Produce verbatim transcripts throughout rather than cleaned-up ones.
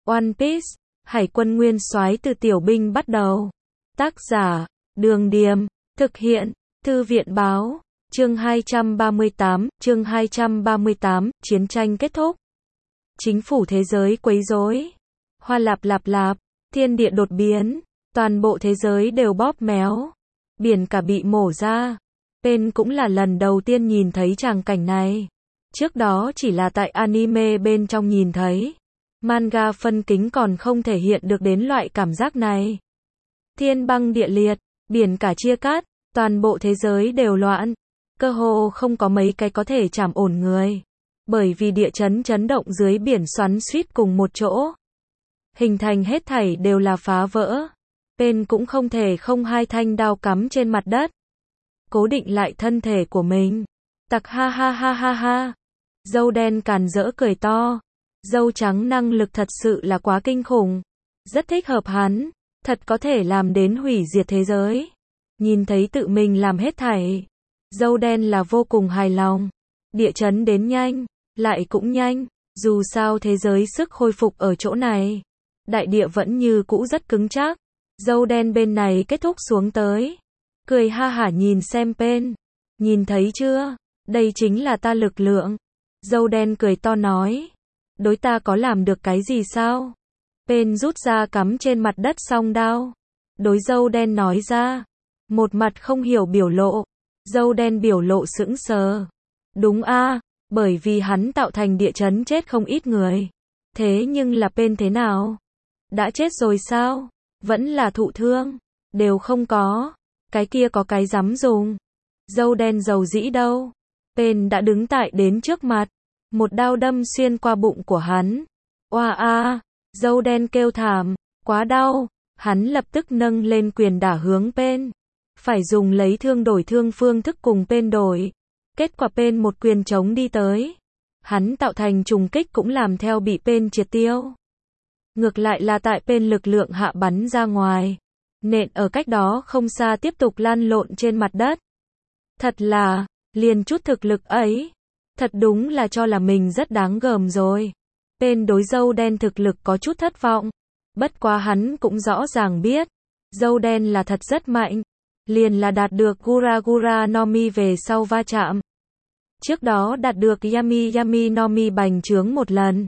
One Piece, Hải quân nguyên soái từ tiểu binh bắt đầu. Tác giả, Đường Điềm, thực hiện, Thư viện Báo, chương hai trăm ba mươi tám, chương hai trăm ba mươi tám, chiến tranh kết thúc. Chính phủ thế giới quấy rối. Hoa lạp lạp lạp, thiên địa đột biến, toàn bộ thế giới đều bóp méo. Biển cả bị mổ ra. Pen cũng là lần đầu tiên nhìn thấy tràng cảnh này. Trước đó chỉ là tại anime bên trong nhìn thấy. Manga phân kính còn không thể hiện được đến loại cảm giác này. Thiên băng địa liệt, biển cả chia cắt, toàn bộ thế giới đều loạn. Cơ hồ không có mấy cái có thể trảm ổn người. Bởi vì địa chấn chấn động dưới biển xoắn xuýt cùng một chỗ. Hình thành hết thảy đều là phá vỡ. Pen cũng không thể không hai thanh đao cắm trên mặt đất. Cố định lại thân thể của mình. Tặc ha ha ha ha ha. Dâu đen càn rỡ cười to. Dâu trắng năng lực thật sự là quá kinh khủng. Rất thích hợp hắn. Thật có thể làm đến hủy diệt thế giới. Nhìn thấy tự mình làm hết thảy. Dâu đen là vô cùng hài lòng. Địa chấn đến nhanh. Lại cũng nhanh. Dù sao thế giới sức khôi phục ở chỗ này. Đại địa vẫn như cũ rất cứng chắc. Dâu đen bên này kết thúc xuống tới. Cười ha hả nhìn xem Pen. Nhìn thấy chưa? Đây chính là ta lực lượng. Dâu đen cười to nói. Đối ta có làm được cái gì sao? Pen rút ra cắm trên mặt đất song đao. Đối dâu đen nói ra. Một mặt không hiểu biểu lộ. Dâu đen biểu lộ sững sờ. Đúng a, bởi vì hắn tạo thành địa chấn chết không ít người. Thế nhưng là Pen thế nào? Đã chết rồi sao? Vẫn là thụ thương? Đều không có. Cái kia có cái dám dùng. Dâu đen dầu dĩ đâu? Pen đã đứng tại đến trước mặt. Một đao đâm xuyên qua bụng của hắn. Oa a, dâu đen kêu thảm. Quá đau. Hắn lập tức nâng lên quyền đả hướng Pen. Phải dùng lấy thương đổi thương phương thức cùng Pen đổi. Kết quả Pen một quyền chống đi tới. Hắn tạo thành trùng kích cũng làm theo bị Pen triệt tiêu. Ngược lại là tại Pen lực lượng hạ bắn ra ngoài. Nện ở cách đó không xa tiếp tục lăn lộn trên mặt đất. Thật là, liền chút thực lực ấy. Thật đúng là cho là mình rất đáng gờm rồi. Pen đối dâu đen thực lực có chút thất vọng. Bất quá hắn cũng rõ ràng biết. Dâu đen là thật rất mạnh. Liền là đạt được Gura Gura no Mi về sau va chạm. Trước đó đạt được Yami Yami no Mi bành trướng một lần.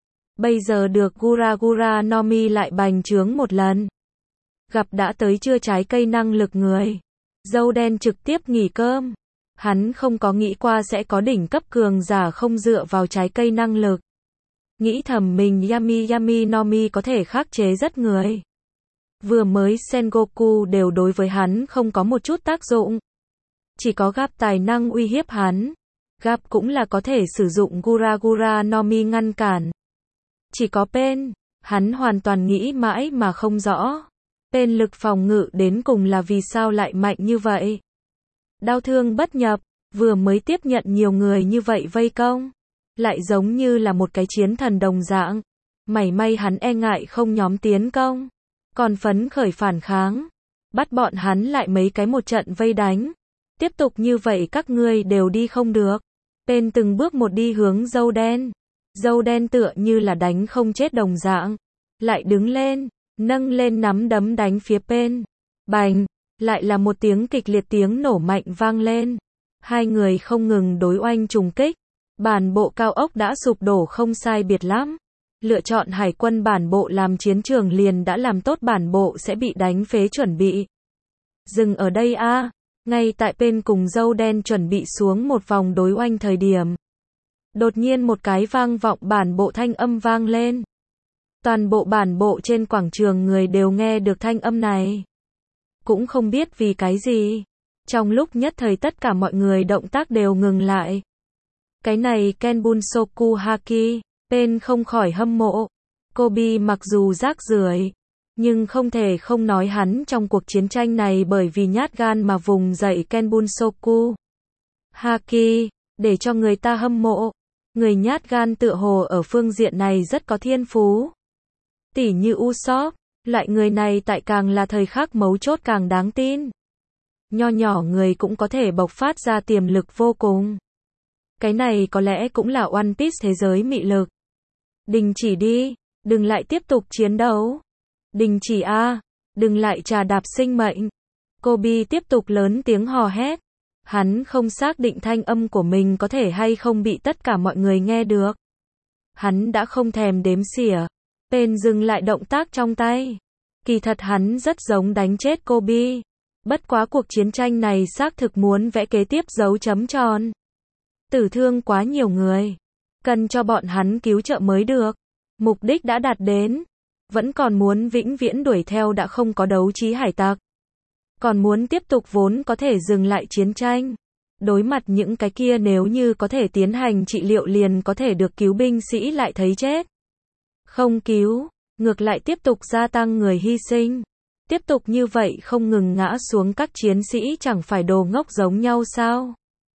Bây giờ được Gura Gura no Mi lại bành trướng một lần. Gặp đã tới chưa trái cây năng lực người. Dâu đen trực tiếp nghỉ cơm. Hắn không có nghĩ qua sẽ có đỉnh cấp cường giả không dựa vào trái cây năng lực. Nghĩ thầm mình Yami Yami no Mi có thể khắc chế rất người. Vừa mới Sengoku đều đối với hắn không có một chút tác dụng. Chỉ có Gap tài năng uy hiếp hắn. Gap cũng là có thể sử dụng Gura Gura no Mi ngăn cản. Chỉ có Pen, hắn hoàn toàn nghĩ mãi mà không rõ. Pen lực phòng ngự đến cùng là vì sao lại mạnh như vậy. Đau thương bất nhập, vừa mới tiếp nhận nhiều người như vậy vây công. Lại giống như là một cái chiến thần đồng dạng. Mảy may hắn e ngại không nhóm tiến công. Còn phấn khởi phản kháng. Bắt bọn hắn lại mấy cái một trận vây đánh. Tiếp tục như vậy các ngươi đều đi không được. Pen từng bước một đi hướng dâu đen. Dâu đen tựa như là đánh không chết đồng dạng. Lại đứng lên, nâng lên nắm đấm đánh phía Pen. Bành, lại là một tiếng kịch liệt tiếng nổ mạnh vang lên. Hai người không ngừng đối oanh trùng kích. Bản bộ cao ốc đã sụp đổ không sai biệt lắm. Lựa chọn hải quân bản bộ làm chiến trường liền đã làm tốt bản bộ sẽ bị đánh phế chuẩn bị. Dừng ở đây a. Ngay tại Pen cùng dâu đen chuẩn bị xuống một vòng đối oanh thời điểm. Đột nhiên một cái vang vọng bản bộ thanh âm vang lên. Toàn bộ bản bộ trên quảng trường người đều nghe được thanh âm này. Cũng không biết vì cái gì. Trong lúc nhất thời tất cả mọi người động tác đều ngừng lại. Cái này Kenbunsoku Haki, Pen không khỏi hâm mộ. Kobe mặc dù rác rưởi, nhưng không thể không nói hắn trong cuộc chiến tranh này bởi vì nhát gan mà vùng dậy Kenbunsoku Haki, để cho người ta hâm mộ. Người nhát gan tựa hồ ở phương diện này rất có thiên phú. Tỉ như Usopp, loại người này tại càng là thời khắc mấu chốt càng đáng tin. Nho nhỏ người cũng có thể bộc phát ra tiềm lực vô cùng. Cái này có lẽ cũng là One Piece thế giới mị lực. Đình chỉ đi, Đừng lại tiếp tục chiến đấu. Đình chỉ a, đừng lại trà đạp sinh mệnh. Kobe tiếp tục lớn tiếng hò hét. Hắn không xác định thanh âm của mình có thể hay không bị tất cả mọi người nghe được. Hắn đã không thèm đếm xỉa. Pen dừng lại động tác trong tay. Kỳ thật hắn rất giống đánh chết Kobe. Bất quá cuộc chiến tranh này xác thực muốn vẽ kế tiếp dấu chấm tròn. Tử thương quá nhiều người. Cần cho bọn hắn cứu trợ mới được. Mục đích đã đạt đến. Vẫn còn muốn vĩnh viễn đuổi theo đã không có đấu trí hải tặc. Còn muốn tiếp tục vốn có thể dừng lại chiến tranh. Đối mặt những cái kia nếu như có thể tiến hành trị liệu liền có thể được cứu binh sĩ lại thấy chết. Không cứu, ngược lại tiếp tục gia tăng người hy sinh. Tiếp tục như vậy không ngừng ngã xuống các chiến sĩ chẳng phải đồ ngốc giống nhau sao?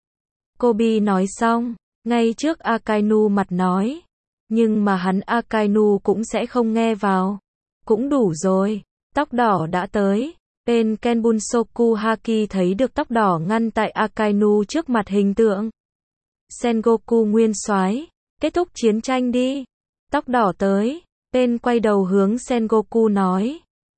Kobe nói xong, ngay trước Akainu mặt nói. Nhưng mà hắn Akainu cũng sẽ không nghe vào. Cũng đủ rồi, tóc đỏ đã tới. Bên Kenbunsoku Haki thấy được tóc đỏ ngăn tại Akainu trước mặt hình tượng. Sengoku nguyên soái, kết thúc chiến tranh đi. Tóc đỏ tới, Bên quay đầu hướng Sengoku nói.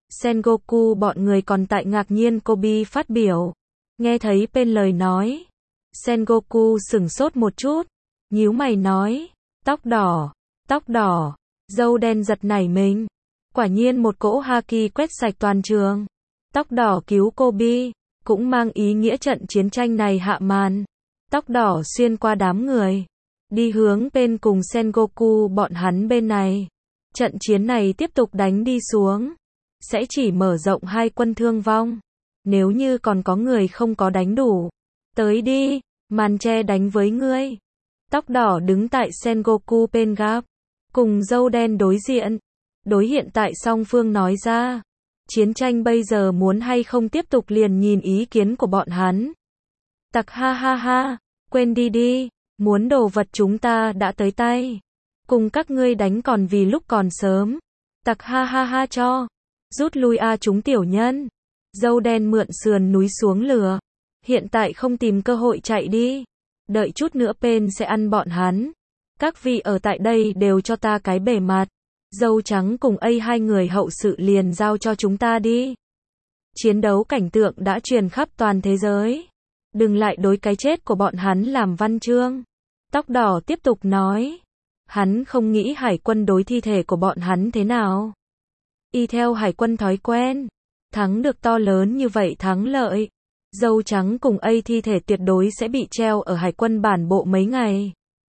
Sengoku bọn người còn tại ngạc nhiên Kobe phát biểu. Nghe thấy Bên lời nói. Sengoku sửng sốt một chút. Nhíu mày nói. Tóc đỏ, tóc đỏ, dâu đen giật nảy mình. Quả nhiên một cỗ haki quét sạch toàn trường. Tóc đỏ cứu Kobe, cũng mang ý nghĩa trận chiến tranh này hạ màn. Tóc đỏ xuyên qua đám người, đi hướng bên cùng Sengoku bọn hắn bên này. Trận chiến này tiếp tục đánh đi xuống, sẽ chỉ mở rộng hai quân thương vong. Nếu như còn có người không có đánh đủ, tới đi, màn che đánh với ngươi. Tóc đỏ đứng tại Sengoku bên gap, cùng dâu đen đối diện. Đối hiện tại song phương nói ra, chiến tranh bây giờ muốn hay không tiếp tục liền nhìn ý kiến của bọn hắn. Tặc ha ha ha, quên đi đi, muốn đồ vật chúng ta đã tới tay. Cùng các ngươi đánh còn vì lúc còn sớm. Tặc ha ha ha cho. Rút lui a chúng tiểu nhân. Dâu đen mượn sườn núi xuống lửa. Hiện tại không tìm cơ hội chạy đi. Đợi chút nữa Pen sẽ ăn bọn hắn. Các vị ở tại đây đều cho ta cái bề mặt. Dâu trắng cùng A hai người hậu sự liền giao cho chúng ta đi. Chiến đấu cảnh tượng đã truyền khắp toàn thế giới. Đừng lại đối cái chết của bọn hắn làm văn chương. Tóc đỏ tiếp tục nói. Hắn không nghĩ hải quân đối thi thể của bọn hắn thế nào. Y theo hải quân thói quen. Thắng được to lớn như vậy thắng lợi. Dâu trắng cùng A thi thể tuyệt đối sẽ bị treo ở hải quân bản bộ mấy ngày.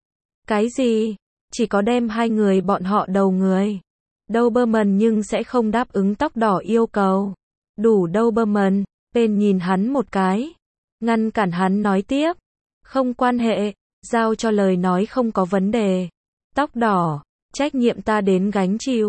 Cái gì? Chỉ có đem hai người bọn họ đầu người. Doberman nhưng sẽ không đáp ứng tóc đỏ yêu cầu. Đủ Doberman, Pen nhìn hắn một cái. Ngăn cản hắn nói tiếp. Không quan hệ, giao cho lời nói không có vấn đề. Tóc đỏ, trách nhiệm ta đến gánh chịu.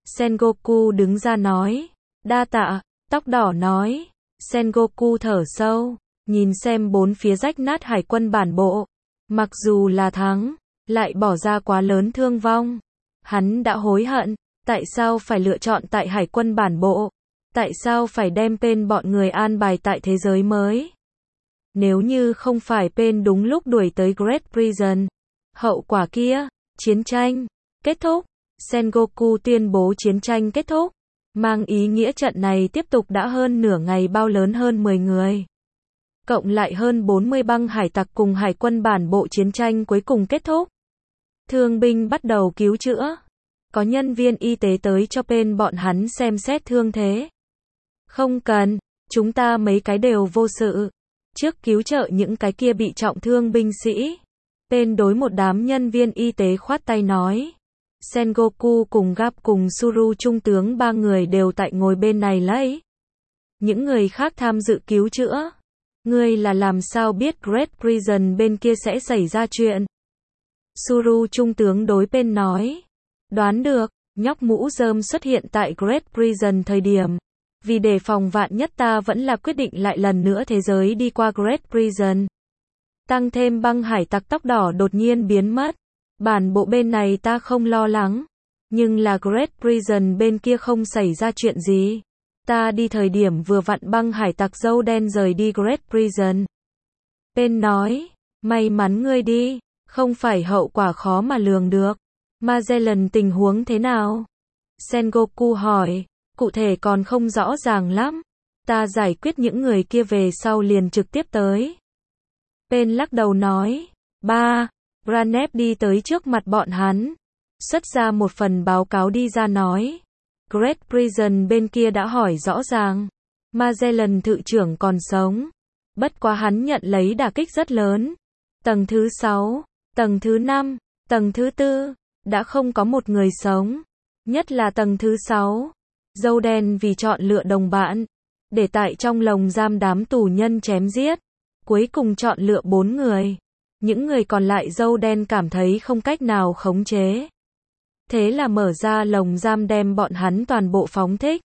Sengoku đứng ra nói. Đa tạ, tóc đỏ nói. Sengoku thở sâu, nhìn xem bốn phía rách nát hải quân bản bộ. Mặc dù là thắng, lại bỏ ra quá lớn thương vong. Hắn đã hối hận, tại sao phải lựa chọn tại hải quân bản bộ? Tại sao phải đem Pen bọn người an bài tại thế giới mới? Nếu như không phải Pen đúng lúc đuổi tới Great Prison, hậu quả kia, chiến tranh kết thúc. Sengoku tuyên bố chiến tranh kết thúc, mang ý nghĩa trận này tiếp tục đã hơn nửa ngày bao lớn hơn mười người. Cộng lại hơn bốn mươi băng hải tặc cùng hải quân bản bộ chiến tranh cuối cùng kết thúc. Thương binh bắt đầu cứu chữa. Có nhân viên y tế tới cho Pen bọn hắn xem xét thương thế. Không cần, chúng ta mấy cái đều vô sự. Trước cứu trợ những cái kia bị trọng thương binh sĩ. Pen đối một đám nhân viên y tế khoát tay nói. Sengoku cùng Gap cùng Suru trung tướng ba người đều tại ngồi bên này lấy. Những người khác tham dự cứu chữa. Ngươi là làm sao biết Great Prison bên kia sẽ xảy ra chuyện? Suru trung tướng đối Pen nói. Đoán được, nhóc mũ rơm xuất hiện tại Great Prison thời điểm. Vì đề phòng vạn nhất ta vẫn là quyết định lại lần nữa thế giới đi qua Great Prison. Tăng thêm băng hải tặc tóc đỏ đột nhiên biến mất. Bản bộ bên này ta không lo lắng. Nhưng là Great Prison bên kia không xảy ra chuyện gì. Ta đi thời điểm vừa vặn băng hải tặc dâu đen rời đi Great Prison. Pen nói, may mắn ngươi đi, không phải hậu quả khó mà lường được. Magellan tình huống thế nào? Sengoku hỏi, cụ thể còn không rõ ràng lắm. Ta giải quyết những người kia về sau liền trực tiếp tới. Pain lắc đầu nói, ba, Branep đi tới trước mặt bọn hắn, xuất ra một phần báo cáo đi ra nói, Great Prison bên kia đã hỏi rõ ràng, Magellan thự trưởng còn sống, bất quá hắn nhận lấy đả kích rất lớn. Tầng thứ sáu, tầng thứ năm, tầng thứ tư, đã không có một người sống, nhất là tầng thứ sáu. Dâu đen vì chọn lựa đồng bạn, để tại trong lồng giam đám tù nhân chém giết, cuối cùng chọn lựa bốn người. Những người còn lại dâu đen cảm thấy không cách nào khống chế. Thế là mở ra lồng giam đem bọn hắn toàn bộ phóng thích.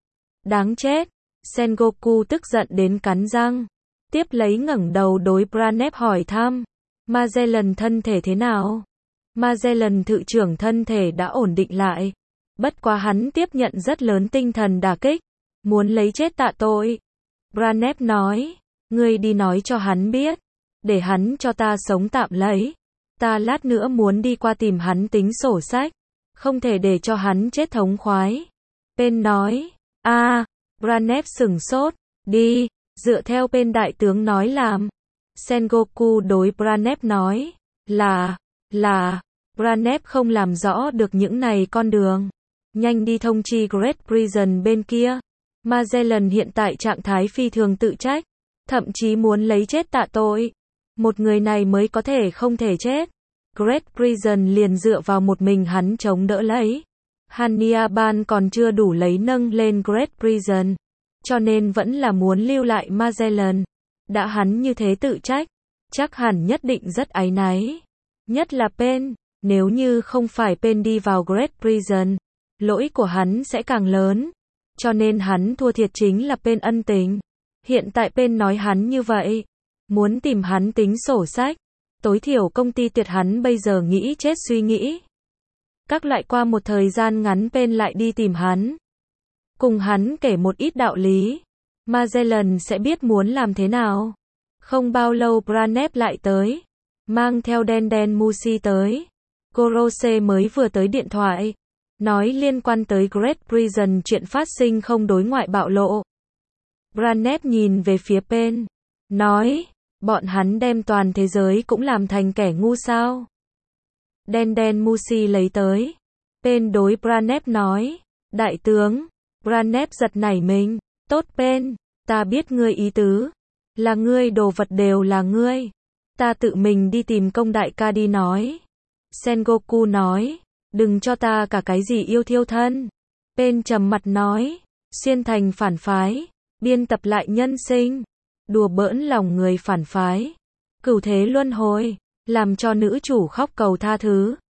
Đáng chết. Sengoku tức giận đến cắn răng. Tiếp lấy ngẩng đầu đối Branep hỏi thăm. Magellan thân thể thế nào? Magellan thự trưởng thân thể đã ổn định lại. Bất quá hắn tiếp nhận rất lớn tinh thần đả kích. Muốn lấy chết tạ tội. Branep nói. Ngươi đi nói cho hắn biết. Để hắn cho ta sống tạm lấy. Ta lát nữa muốn đi qua tìm hắn tính sổ sách. Không thể để cho hắn chết thống khoái. Pain nói. a à, Branep sửng sốt. Đi. Dựa theo Pain đại tướng nói làm. Sengoku đối Branep nói. Là. Là. Branep không làm rõ được những này con đường. Nhanh đi thông chi Great Prison bên kia. Magellan hiện tại trạng thái phi thường tự trách. Thậm chí muốn lấy chết tạ tội. Một người này mới có thể không thể chết. Great Prison liền dựa vào một mình hắn chống đỡ lấy. Hannibal còn chưa đủ lấy nâng lên Great Prison. Cho nên vẫn là muốn lưu lại Magellan. Đã hắn như thế tự trách. Chắc hẳn nhất định rất áy náy. Nhất là Pain. Nếu như không phải Pain đi vào Great Prison, lỗi của hắn sẽ càng lớn. Cho nên hắn thua thiệt chính là Pain ân tình. Hiện tại Pain nói hắn như vậy. Muốn tìm hắn tính sổ sách. Tối thiểu công ty tuyệt hắn bây giờ nghĩ chết suy nghĩ. Các lại qua một thời gian ngắn Pain lại đi tìm hắn. Cùng hắn kể một ít đạo lý. Magellan sẽ biết muốn làm thế nào. Không bao lâu Branep lại tới. Mang theo đen đen Mushi tới. Gorose mới vừa tới điện thoại. Nói liên quan tới Great Prison chuyện phát sinh không đối ngoại bạo lộ. Branep nhìn về phía Pain. Nói. Bọn hắn đem toàn thế giới cũng làm thành kẻ ngu sao. Đen đen Mushi lấy tới. Pain đối Branep nói. Đại tướng. Branep giật nảy mình. Tốt Pain. Ta biết ngươi ý tứ. Là ngươi đồ vật đều là ngươi. Ta tự mình đi tìm công đại ca đi nói. Sengoku nói. Đừng cho ta cả cái gì yêu thiêu thân. Pain trầm mặt nói. Xuyên thành phản phái. Biên tập lại nhân sinh. Đùa bỡn lòng người phản phái. Cửu thế luân hồi. Làm cho nữ chủ khóc cầu tha thứ.